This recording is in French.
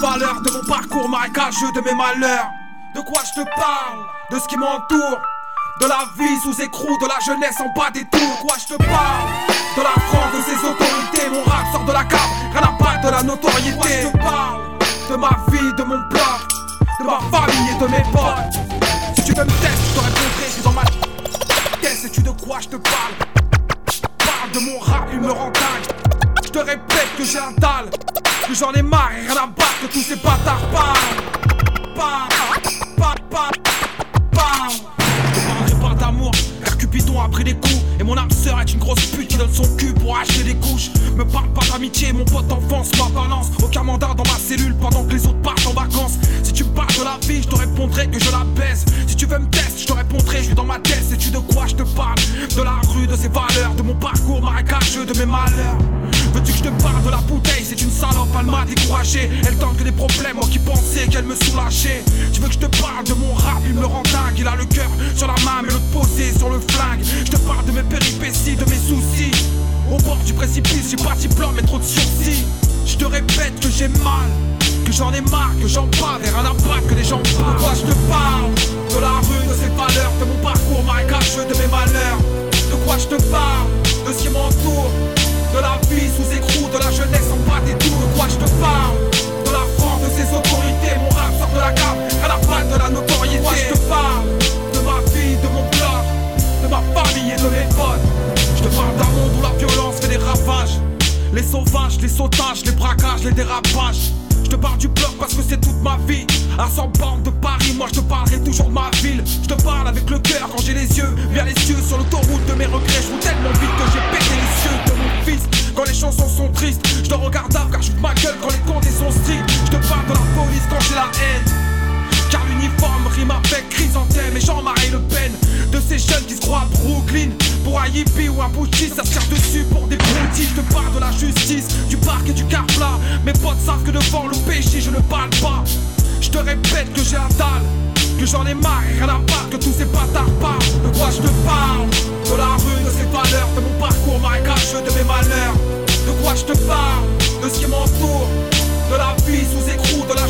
valeurs, de mon parcours marécageux, de mes malheurs. De quoi je te parle? De ce qui m'entoure, de la vie sous écrou, de la jeunesse en bas des tours. De quoi je te parle? De la France, de ses autorités. Mon rap sort de la cave, rien à battre de la notoriété. De quoi je te parle? De ma vie, de mon bloc, de ma famille et de mes potes. Si tu veux me tester, je te répondrai, je suis dans ma tête. Sais-tu de quoi je te parle? Parle de mon rap, il me rend dingue. Je te répète que j'ai un dalle, que j'en ai marre et rien à battre, que tous ces bâtards parlent. Je parlerai pas d'amour, car Cupidon a pris des coups. Et mon âme sœur est une grosse pute qui donne son cul pour acheter des couches. Me parle pas d'amitié, mon pote d'enfance, ma balance. Aucun mandat dans ma cellule pendant que les autres partent en vacances. Si tu me parles de la vie, je te répondrai que je la baise. Si tu veux me tester, je te répondrai, je suis dans ma tête. Sais-tu de quoi je te parle? De la rue, de ses valeurs, de mon parcours marécageux, de mes malheurs. Veux-tu que je te parle de la bouteille? C'est une salope, elle m'a découragé. Elle tente que des problèmes, moi qui pensais qu'elle me soulageait. Tu veux que je te parle de mon rap? Il me rend dingue. Il a le cœur sur la main mais l'autre posé sur le flingue. Je te parle de mes péripéties, de mes soucis. Au bord du précipice, j'ai pas de diplôme mais trop de sursis. Je te répète que j'ai mal, que j'en ai marre, que j'en parle et rien à battre que les gens parlent. De quoi je te parle? De la rue, de ses valeurs, de mon parcours marécageux, de mes malheurs. De quoi je te parle? De ce qui m'entoure, de la vie sous écrou, de la jeunesse en bas des tours. De quoi je te parle? De la France, de ses autorités. Mon rap sort de la cave, rien à battre de la notoriété. De quoi je te parle? De ma vie, de mon bloc, de ma famille et de mes potes. Je te parle d'un monde où la violence fait des ravages. Les sauvages, les sautages, les braquages, les dérapages. Je te parle du bloc parce que c'est toute ma vie. À 100 bornes de Paris, moi je te parlerai toujours de ma ville. Je te parle avec le cœur quand j'ai les yeux vers les cieux. Sur l'autoroute de mes regrets, je roule tellement vite que j'ai pété les cieux de mon fils. Quand les chansons sont tristes, je te regarde car j'ouvre ma gueule quand les comptes sont stricts. Je te parle de la police quand j'ai la haine, car l'uniforme rime avec Chrysanthème et Jean-Marie Le Pen. De ces jeunes qui se croient à Brooklyn pour un hippie ou un bouchi, ça se tire dessus pour des broutilles. Je te parle de la justice, du parc et du carplat. Mes potes savent que devant le péché je ne parle pas. Je te répète que j'ai un dalle, que j'en ai marre et rien à battre, que tous ces bâtards parlent. De quoi je te parle? De la rue, de ses valeurs, de mon parcours marécageux, de mes malheurs. De quoi je te parle? De ce qui m'entoure, de la vie sous écrou, de la